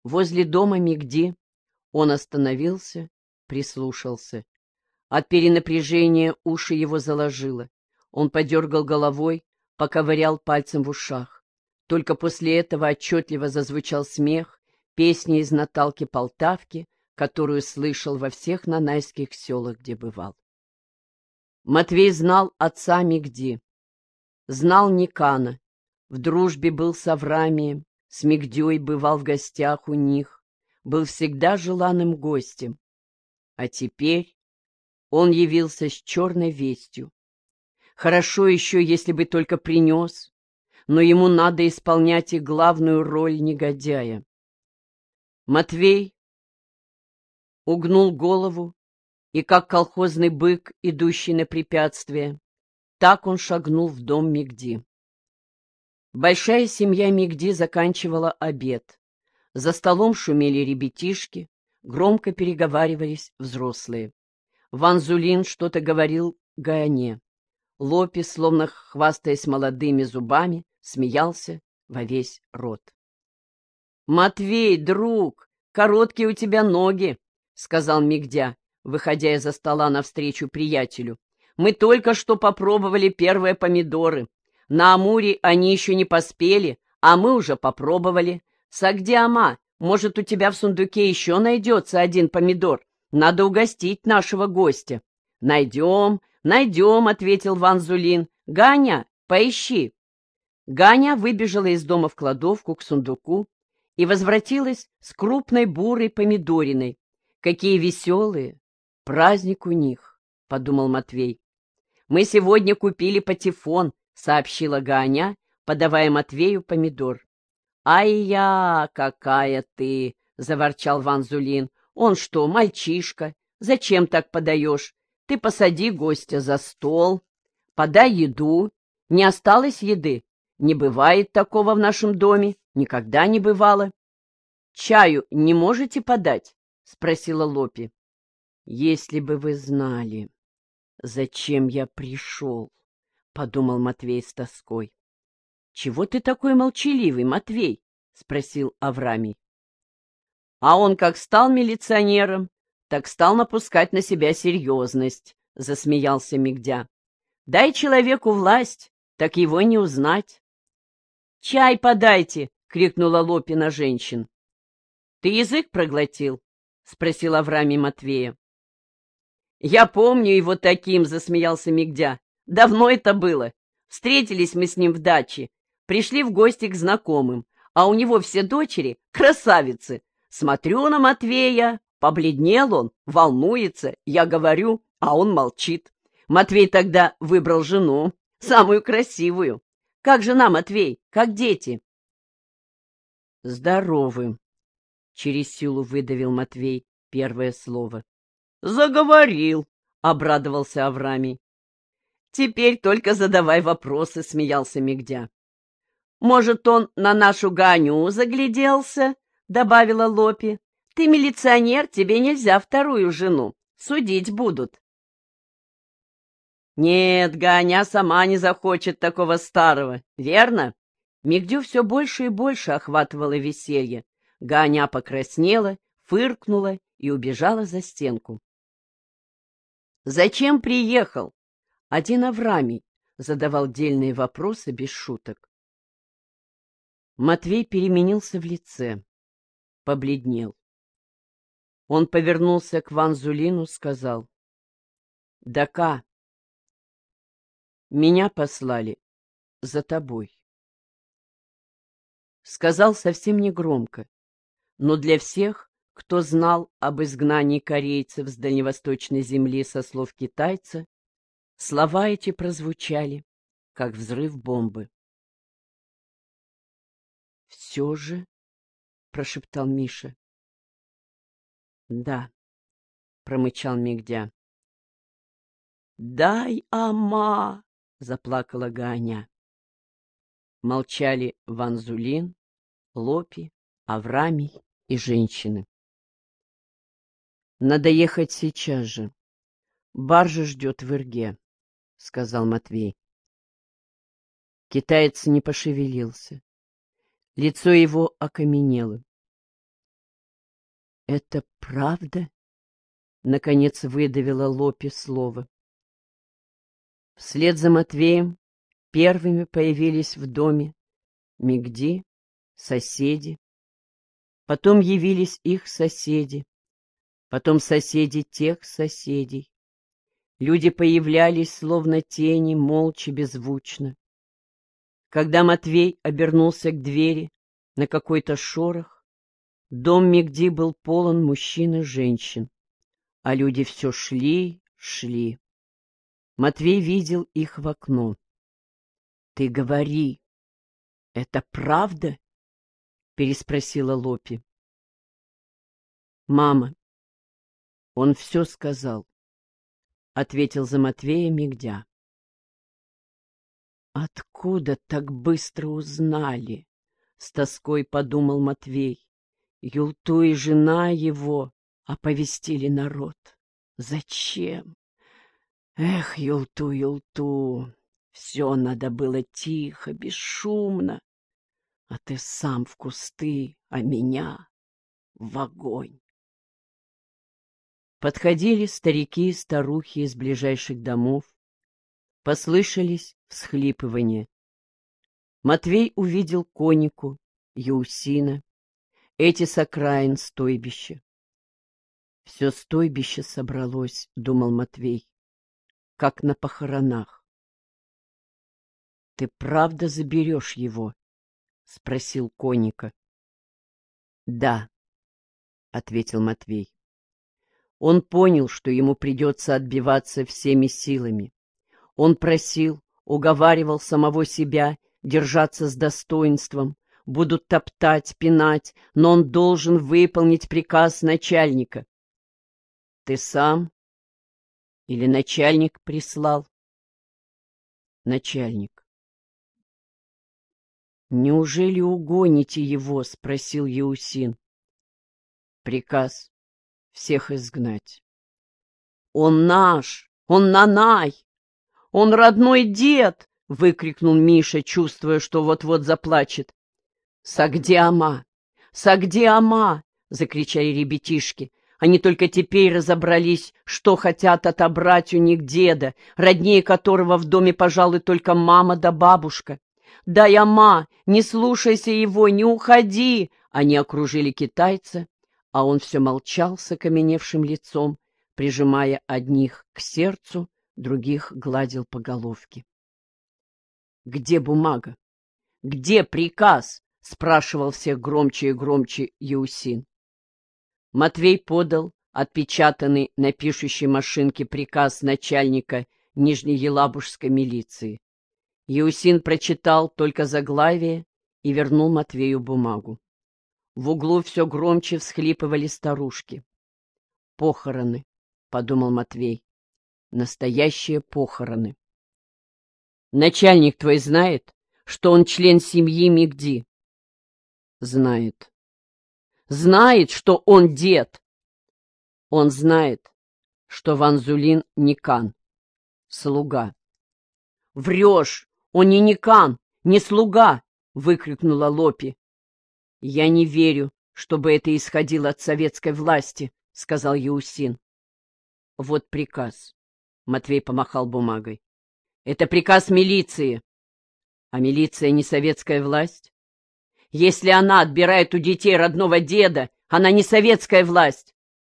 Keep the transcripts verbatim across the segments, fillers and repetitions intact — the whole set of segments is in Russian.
Возле дома Мигди он остановился, прислушался. От перенапряжения уши его заложило. Он подергал головой, поковырял пальцем в ушах. Только после этого отчетливо зазвучал смех, песня из Наталки Полтавки, которую слышал во всех нанайских селах, где бывал. Матвей знал отца Мигди, знал Никана, в дружбе был с Аврамием, с Мигдей бывал в гостях у них, был всегда желанным гостем. А теперь он явился с черной вестью. Хорошо еще, если бы только принес, но ему надо исполнять и главную роль негодяя. Матвей угнул голову, и, как колхозный бык, идущий на препятствие, так он шагнул в дом Мигди. Большая семья Мигди заканчивала обед. За столом шумели ребятишки, громко переговаривались взрослые. Ванзулин что-то говорил Гаяне. Лопи, словно хвастаясь молодыми зубами, смеялся во весь рот. — Матвей, друг, короткие у тебя ноги, — сказал Мигдя, выходя из-за стола навстречу приятелю. — Мы только что попробовали первые помидоры. На Амуре они еще не поспели, а мы уже попробовали. Сагдиама, может, у тебя в сундуке еще найдется один помидор? Надо угостить нашего гостя. — Найдем, найдем, — ответил Ванзулин. — Ганя, поищи. Ганя выбежала из дома в кладовку к сундуку и возвратилась с крупной бурой помидориной. Какие веселые! Праздник у них, — подумал Матвей. — Мы сегодня купили патефон, — сообщила Ганя, подавая Матвею помидор. — Ай-я, какая ты! — заворчал Ванзулин. — Он что, мальчишка? Зачем так подаешь? Ты посади гостя за стол, подай еду. Не осталось еды? Не бывает такого в нашем доме, никогда не бывало. — Чаю не можете подать? — спросила Лопи. — Если бы вы знали, зачем я пришел, — подумал Матвей с тоской. — Чего ты такой молчаливый, Матвей? — спросил Аврамий. А он как стал милиционером, так стал напускать на себя серьезность, — засмеялся Мигдя. — Дай человеку власть, так его не узнать. — Чай подайте! — крикнула Лопи на женщин. — Ты язык проглотил? — спросил Аврамий Матвея. — Я помню его таким, — засмеялся Мигдя. — Давно это было. Встретились мы с ним в даче, пришли в гости к знакомым, а у него все дочери — красавицы. Смотрю на Матвея, побледнел он, волнуется, я говорю, а он молчит. Матвей тогда выбрал жену, самую красивую. Как жена, Матвей, как дети? — Здоровы, — через силу выдавил Матвей первое слово. — Заговорил, — обрадовался Аврамий. — Теперь только задавай вопросы, — смеялся Мигдя. — Может, он на нашу Ганю загляделся? — добавила Лопи. — Ты милиционер, тебе нельзя вторую жену. Судить будут. — Нет, Ганя сама не захочет такого старого, верно? Мигдю все больше и больше охватывало веселье. Ганя покраснела, фыркнула и убежала за стенку. — Зачем приехал? Один Аврамий задавал дельные вопросы без шуток. Матвей переменился в лице, побледнел. Он повернулся к Ванзулину, сказал: — Дака, меня послали за тобой. Сказал совсем негромко, но для всех, кто знал об изгнании корейцев с дальневосточной земли со слов китайца, слова эти прозвучали, как взрыв бомбы. — Все же, — прошептал Миша. — Да, — промычал Мигдя. — Дай, ама! — заплакала Ганя. Молчали Ванзулин, Лопи, Аврамий и женщины. — Надо ехать сейчас же. Баржа ждет в Ирге, — сказал Матвей. Китаец не пошевелился. Лицо его окаменело. Это правда? Наконец выдавила Лопи слово. Вслед за Матвеем первыми появились в доме Мигди, соседи. Потом явились их соседи, потом соседи тех соседей. Люди появлялись, словно тени, молча, беззвучно. Когда Матвей обернулся к двери на какой-то шорох, дом Мигди был полон мужчин и женщин, а люди все шли, шли. Матвей видел их в окно. — Ты говори, это правда? — переспросила Лопи. — Мама, он все сказал, — ответил за Матвея Мигдя. — Откуда так быстро узнали? — с тоской подумал Матвей. Юлту и жена его оповестили народ. Зачем? Эх, Юлту, Юлту, все надо было тихо, бесшумно, а ты сам в кусты, а меня в огонь. Подходили старики и старухи из ближайших домов. Послышались всхлипывания. Матвей увидел Конику, Яусина, эти с окраин стойбища. Все стойбище собралось, — думал Матвей, — как на похоронах. — Ты правда заберешь его? — спросил Коника. — Да, — ответил Матвей. Он понял, что ему придется отбиваться всеми силами. Он просил, уговаривал самого себя держаться с достоинством, будут топтать, пинать, но он должен выполнить приказ начальника. — Ты сам или начальник прислал? — Начальник. — Неужели угоните его? — спросил Яусин. — Приказ всех изгнать. — Он наш! Он Нанай! Он родной дед! — выкрикнул Миша, чувствуя, что вот-вот заплачет. — Сагдиама! Сагдиама! — закричали ребятишки. Они только теперь разобрались, что хотят отобрать у них деда, роднее которого в доме, пожалуй, только мама да бабушка. «Дай, ама! Не слушайся его! Не уходи!» Они окружили китайца, а он все молчал с окаменевшим лицом, прижимая одних к сердцу, других гладил по головке. «Где бумага? Где приказ?» — спрашивал всех громче и громче Яусин. Матвей подал отпечатанный на пишущей машинке приказ начальника Нижнеелабужской милиции. Яусин прочитал только заглавие и вернул Матвею бумагу. В углу все громче всхлипывали старушки. «Похороны», — подумал Матвей, — «настоящие похороны». «Начальник твой знает, что он член семьи Мигди?» «Знает». «Знает, что он дед?» «Он знает, что Ванзулин Никан, слуга». «Врешь! Он не Никан, не слуга!» — выкрикнула Лопи. «Я не верю, чтобы это исходило от советской власти», — сказал Яусин. «Вот приказ», — Матвей помахал бумагой. «Это приказ милиции. А милиция не советская власть? Если она отбирает у детей родного деда, она не советская власть».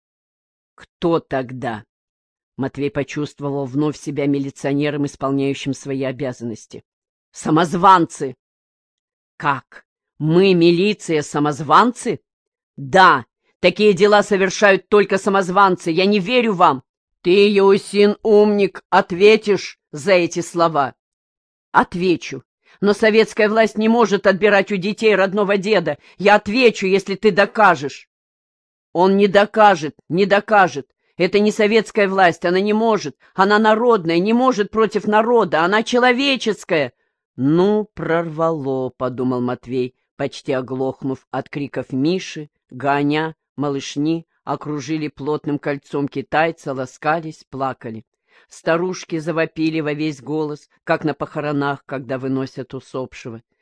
«Кто тогда?» Матвей почувствовал вновь себя милиционером, исполняющим свои обязанности. «Самозванцы!» «Как? Мы, милиция, самозванцы?» «Да, такие дела совершают только самозванцы. Я не верю вам. Ты, Яусин, умник, ответишь за эти слова?» «Отвечу. Но советская власть не может отбирать у детей родного деда. Я отвечу, если ты докажешь». «Он не докажет, не докажет. Это не советская власть, она не может. Она народная, не может против народа, она человеческая». «Ну, прорвало», — подумал Матвей, почти оглохнув от криков Миши, Ганя, малышни, окружили плотным кольцом китайца, ласкались, плакали. Старушки завопили во весь голос, как на похоронах, когда выносят усопшего.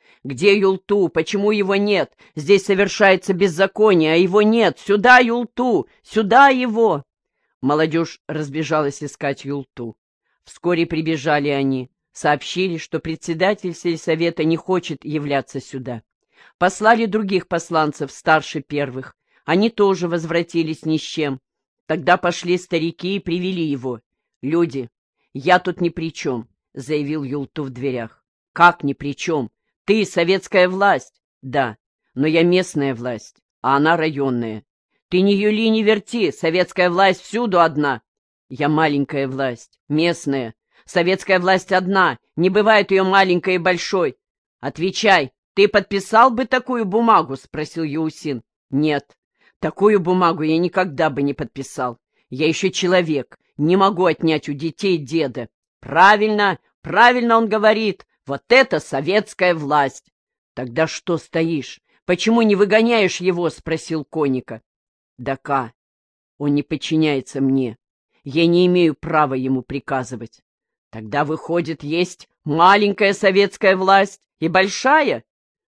Где Юлту? Почему его нет? Здесь совершается беззаконие, а его нет. Сюда Юлту! Сюда его!» Молодежь разбежалась искать Юлту. Вскоре прибежали они, сообщили, что председатель сельсовета не хочет являться сюда. Послали других посланцев, старше первых. Они тоже возвратились ни с чем. Тогда пошли старики и привели его. «Люди, я тут ни при чем», — заявил Юлту в дверях. «Как ни при чем? Ты советская власть?» «Да, но я местная власть, а она районная». «Ты не юли, не верти, советская власть всюду одна». «Я маленькая власть, местная. Советская власть одна, не бывает ее маленькой и большой». «Отвечай, ты подписал бы такую бумагу?» — спросил Яусин. «Нет, такую бумагу я никогда бы не подписал. Я еще человек, не могу отнять у детей деда». «Правильно, правильно он говорит. Вот это советская власть!» «Тогда что стоишь? Почему не выгоняешь его?» — спросил Коника. «Дака, он не подчиняется мне. Я не имею права ему приказывать». «Тогда, выходит, есть маленькая советская власть и большая?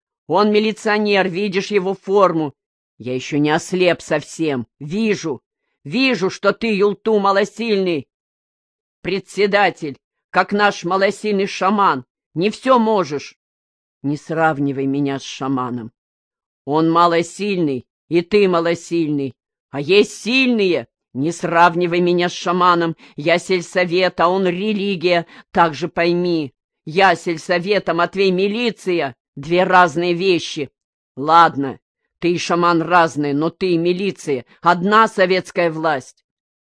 Он милиционер, видишь его форму. Я еще не ослеп совсем. Вижу, вижу, что ты, Юлту, малосильный председатель, как наш малосильный шаман. Не все можешь». «Не сравнивай меня с шаманом. Он малосильный, и ты малосильный. А есть сильные. Не сравнивай меня с шаманом. Я сельсовет, а он религия. Так же пойми. Я сельсовет, а Матвей милиция. Две разные вещи. Ладно, ты и шаман разные, но ты и милиция. Одна советская власть».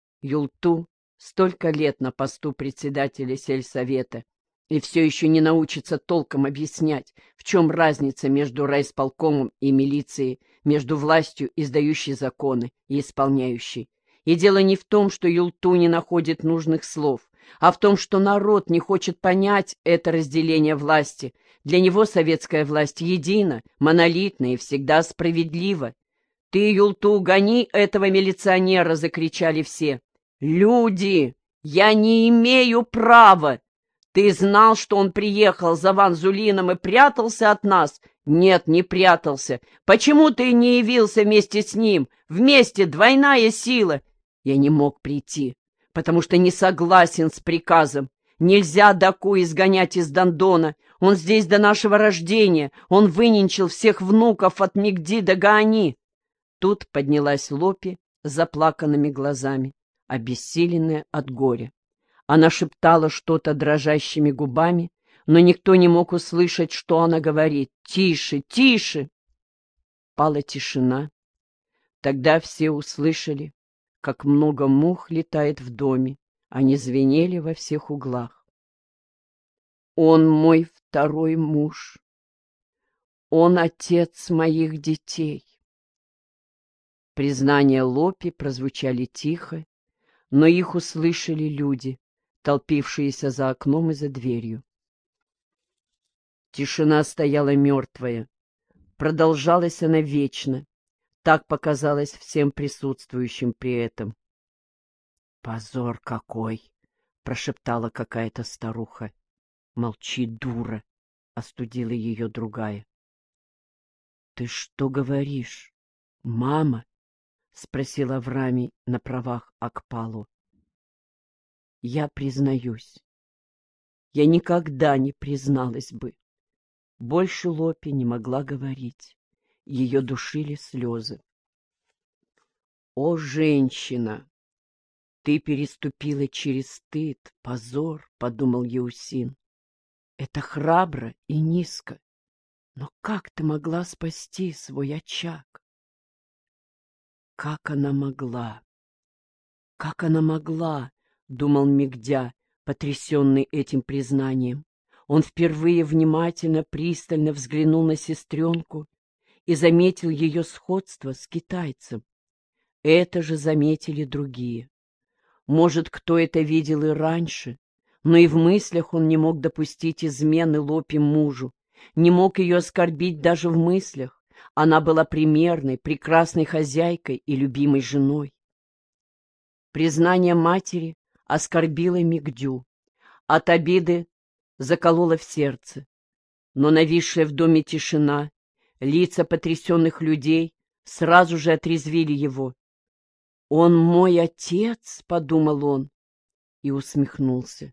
Юлту столько лет на посту председателя сельсовета и все еще не научится толком объяснять, в чем разница между райисполкомом и милицией, между властью, издающей законы, и исполняющей. И дело не в том, что Юлту не находит нужных слов, а в том, что народ не хочет понять это разделение власти. Для него советская власть едина, монолитна и всегда справедлива. «Ты, Юлту, гони этого милиционера!» — закричали все. «Люди! Я не имею права! Ты знал, что он приехал за Ванзулином и прятался от нас?» «Нет, не прятался. Почему ты не явился вместе с ним? Вместе двойная сила!» «Я не мог прийти, потому что не согласен с приказом. Нельзя Даку изгонять из Дондона. Он здесь до нашего рождения. Он выненчил всех внуков от Мигди до Гаани». Тут поднялась Лопи с заплаканными глазами, обессиленная от горя. Она шептала что-то дрожащими губами, но никто не мог услышать, что она говорит. «Тише, тише!» Пала тишина. Тогда все услышали, как много мух летает в доме. Они звенели во всех углах. «Он мой второй муж. Он отец моих детей». Признания Лопи прозвучали тихо, но их услышали люди, толпившиеся за окном и за дверью. Тишина стояла мертвая. Продолжалась она вечно. Так показалось всем присутствующим при этом. «Позор какой!» — прошептала какая-то старуха. «Молчи, дура!» — остудила ее другая. «Ты что говоришь, мама?» — спросил Авраамий на правах Акпалу. «Я признаюсь. Я никогда не призналась бы». Больше Лопи не могла говорить. Ее душили слезы. «О, женщина! Ты переступила через стыд, позор», — подумал Яусин. «Это храбро и низко. Но как ты могла спасти свой очаг?» «Как она могла? Как она могла?» — думал Мигдя, потрясенный этим признанием. Он впервые внимательно, пристально взглянул на сестренку и заметил ее сходство с китайцем. Это же заметили другие. Может, кто это видел и раньше, но и в мыслях он не мог допустить измены Лопи мужу, не мог ее оскорбить даже в мыслях. Она была примерной, прекрасной хозяйкой и любимой женой. Признание матери оскорбило Мигдю. От обиды закололо в сердце. Но нависшая в доме тишина, лица потрясенных людей сразу же отрезвили его. «Он мой отец», — подумал он и усмехнулся.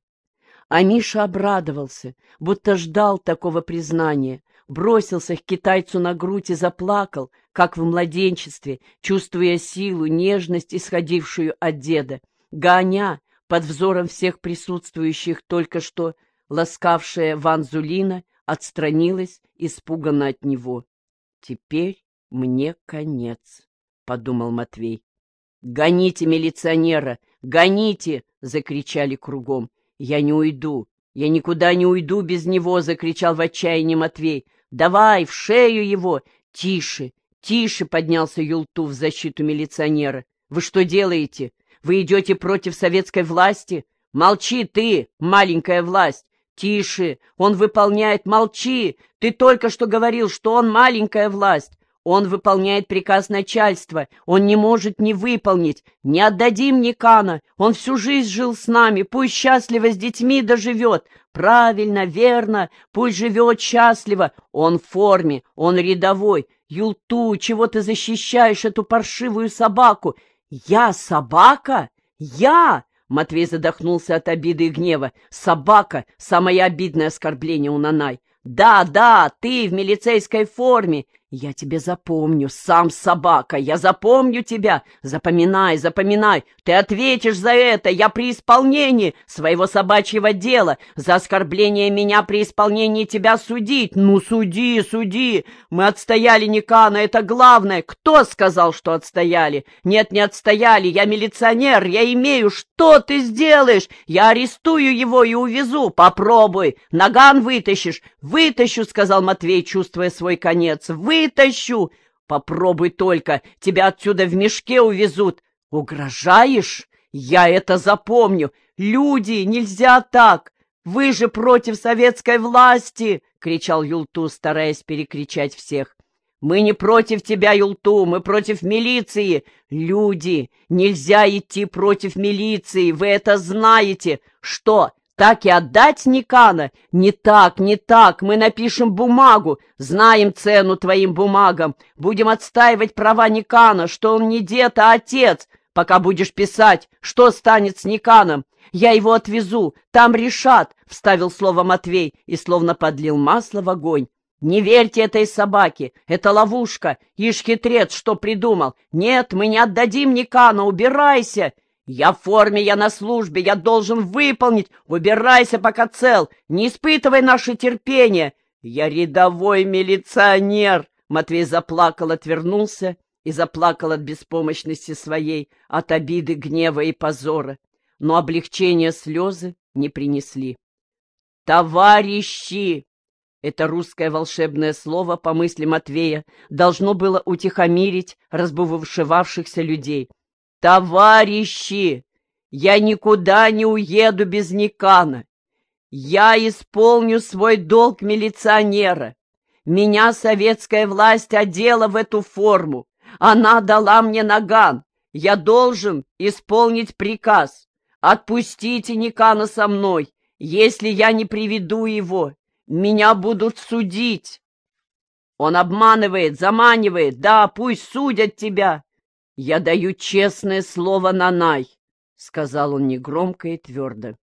А Миша обрадовался, будто ждал такого признания, бросился к китайцу на грудь и заплакал, как в младенчестве, чувствуя силу, нежность, исходившую от деда. Ганя, под взором всех присутствующих, только что ласкавшая Ван Зулина, отстранилась, испуганно от него. «Теперь мне конец», — подумал Матвей. «Гоните милиционера! Гоните!» — закричали кругом. «Я не уйду! Я никуда не уйду без него!» — закричал в отчаянии Матвей. «Давай, в шею его!» «Тише! Тише!» — поднялся Юлту в защиту милиционера. «Вы что делаете? Вы идете против советской власти? Молчи ты, маленькая власть! Тише! Он выполняет... Молчи! Ты только что говорил, что он маленькая власть! Он выполняет приказ начальства, он не может не выполнить. Не отдадим Никана, он всю жизнь жил с нами, пусть счастливо с детьми доживет. Правильно, верно, пусть живет счастливо. Он в форме, он рядовой. Юлту, чего ты защищаешь эту паршивую собаку? Я собака? Я? Матвей задохнулся от обиды и гнева. Собака — самое обидное оскорбление у Нанай. Да, да, ты в милицейской форме. Я тебе запомню, сам собака, я запомню тебя. Запоминай, запоминай, ты ответишь за это. Я при исполнении своего собачьего дела, за оскорбление меня при исполнении тебя судить. Ну, суди, суди. Мы отстояли Никана, это главное. Кто сказал, что отстояли? Нет, не отстояли, я милиционер, я имею. Что ты сделаешь? Я арестую его и увезу. Попробуй, наган вытащишь. Вытащу, сказал Матвей, чувствуя свой конец. Вытащу. Попробуй только, тебя отсюда в мешке увезут. Угрожаешь? Я это запомню. Люди, нельзя так. Вы же против советской власти, кричал Юлту, стараясь перекричать всех. Мы не против тебя, Юлту, мы против милиции. Люди, нельзя идти против милиции, вы это знаете. Что? Так и отдать Никана? Не так, не так, мы напишем бумагу, знаем цену твоим бумагам, будем отстаивать права Никана, что он не дед, а отец. Пока будешь писать, что станет с Никаном? Я его отвезу, там решат, — вставил слово Матвей и словно подлил масло в огонь. Не верьте этой собаке, это ловушка, ишь хитрец, что придумал. Нет, мы не отдадим Никана, убирайся. Я в форме, я на службе, я должен выполнить. Убирайся, пока цел, не испытывай наше терпение. Я рядовой милиционер. Матвей заплакал, отвернулся и заплакал от беспомощности своей, от обиды, гнева и позора. Но облегчения слезы не принесли. Товарищи! Это русское волшебное слово, по мысли Матвея, должно было утихомирить разбушевавшихся людей. «Товарищи, я никуда не уеду без Никана. Я исполню свой долг милиционера. Меня советская власть одела в эту форму. Она дала мне наган. Я должен исполнить приказ. Отпустите Никана со мной. Если я не приведу его, меня будут судить. Он обманывает, заманивает. Да, пусть судят тебя. «Я даю честное слово Нанай», — сказал он негромко и твердо.